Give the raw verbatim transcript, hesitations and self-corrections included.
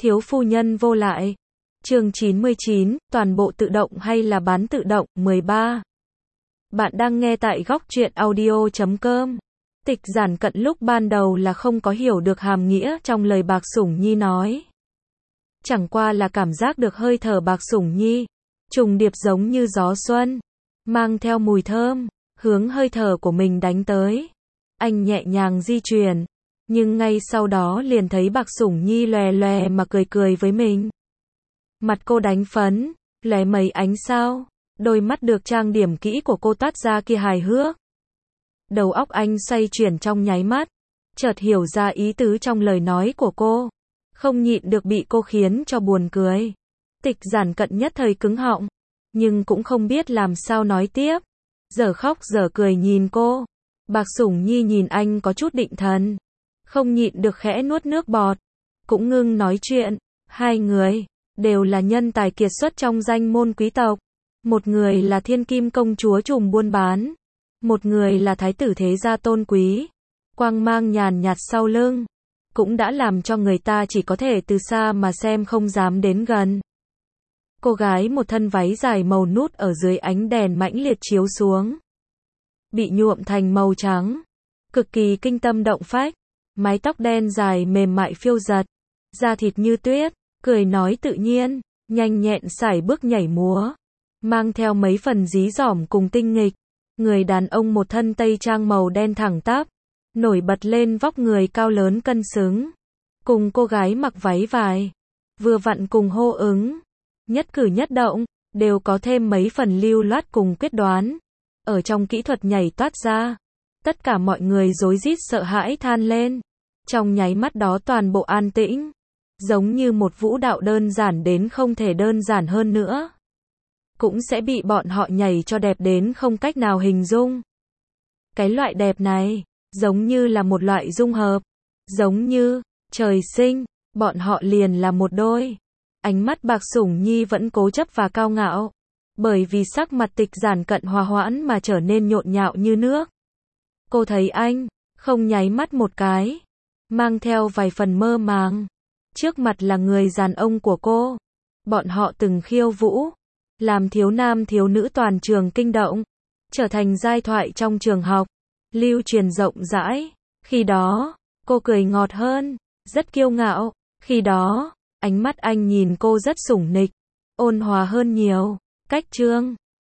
Thiếu phu nhân vô lại. Chương chín mươi chín, toàn bộ tự động hay là bán tự động, mười ba. Bạn đang nghe tại góc truyện audio chấm com. Tịch Giản Cận lúc ban đầu là không có hiểu được hàm nghĩa trong lời Bạc Sủng Nhi nói. Chẳng qua là cảm giác được hơi thở Bạc Sủng Nhi, trùng điệp giống như gió xuân, mang theo mùi thơm, hướng hơi thở của mình đánh tới. Anh nhẹ nhàng di chuyển, nhưng ngay sau đó liền thấy Bạc Sủng Nhi lòe lòe mà cười cười với mình. Mặt cô đánh phấn, lóe mấy ánh sao, đôi mắt được trang điểm kỹ của cô toát ra kia hài hước. Đầu óc anh xoay chuyển trong nháy mắt, chợt hiểu ra ý tứ trong lời nói của cô, không nhịn được bị cô khiến cho buồn cười. Tịch Giản Cận nhất thời cứng họng, nhưng cũng không biết làm sao nói tiếp, dở khóc dở cười nhìn cô. Bạc Sủng Nhi nhìn anh có chút định thần, không nhịn được khẽ nuốt nước bọt, cũng ngưng nói chuyện. Hai người đều là nhân tài kiệt xuất trong danh môn quý tộc, một người là thiên kim công chúa trùm buôn bán, một người là thái tử thế gia tôn quý. Quang mang nhàn nhạt sau lưng, cũng đã làm cho người ta chỉ có thể từ xa mà xem không dám đến gần. Cô gái một thân váy dài màu nút ở dưới ánh đèn mãnh liệt chiếu xuống, bị nhuộm thành màu trắng, cực kỳ kinh tâm động phách, mái tóc đen dài mềm mại phiêu giật, da thịt như tuyết, cười nói tự nhiên, nhanh nhẹn sải bước nhảy múa, mang theo mấy phần dí dỏm cùng tinh nghịch. Người đàn ông một thân tây trang màu đen thẳng tắp, nổi bật lên vóc người cao lớn cân xứng, cùng cô gái mặc váy vải, vừa vặn cùng hô ứng, nhất cử nhất động, đều có thêm mấy phần lưu loát cùng quyết đoán. Ở trong kỹ thuật nhảy toát ra, tất cả mọi người rối rít sợ hãi than lên. Trong nháy mắt đó toàn bộ an tĩnh, giống như một vũ đạo đơn giản đến không thể đơn giản hơn nữa, cũng sẽ bị bọn họ nhảy cho đẹp đến không cách nào hình dung. Cái loại đẹp này, giống như là một loại dung hợp, giống như trời sinh, bọn họ liền là một đôi. Ánh mắt Bạc Sủng Nhi vẫn cố chấp và cao ngạo, bởi vì sắc mặt Tịch Giản Cận hòa hoãn mà trở nên nhộn nhạo như nước. Cô thấy anh, không nháy mắt một cái, mang theo vài phần mơ màng. Trước mặt là người đàn ông của cô, bọn họ từng khiêu vũ, làm thiếu nam thiếu nữ toàn trường kinh động, trở thành giai thoại trong trường học, lưu truyền rộng rãi. Khi đó, cô cười ngọt hơn, rất kiêu ngạo. Khi đó, ánh mắt anh nhìn cô rất sủng nịch, ôn hòa hơn nhiều. Cách chương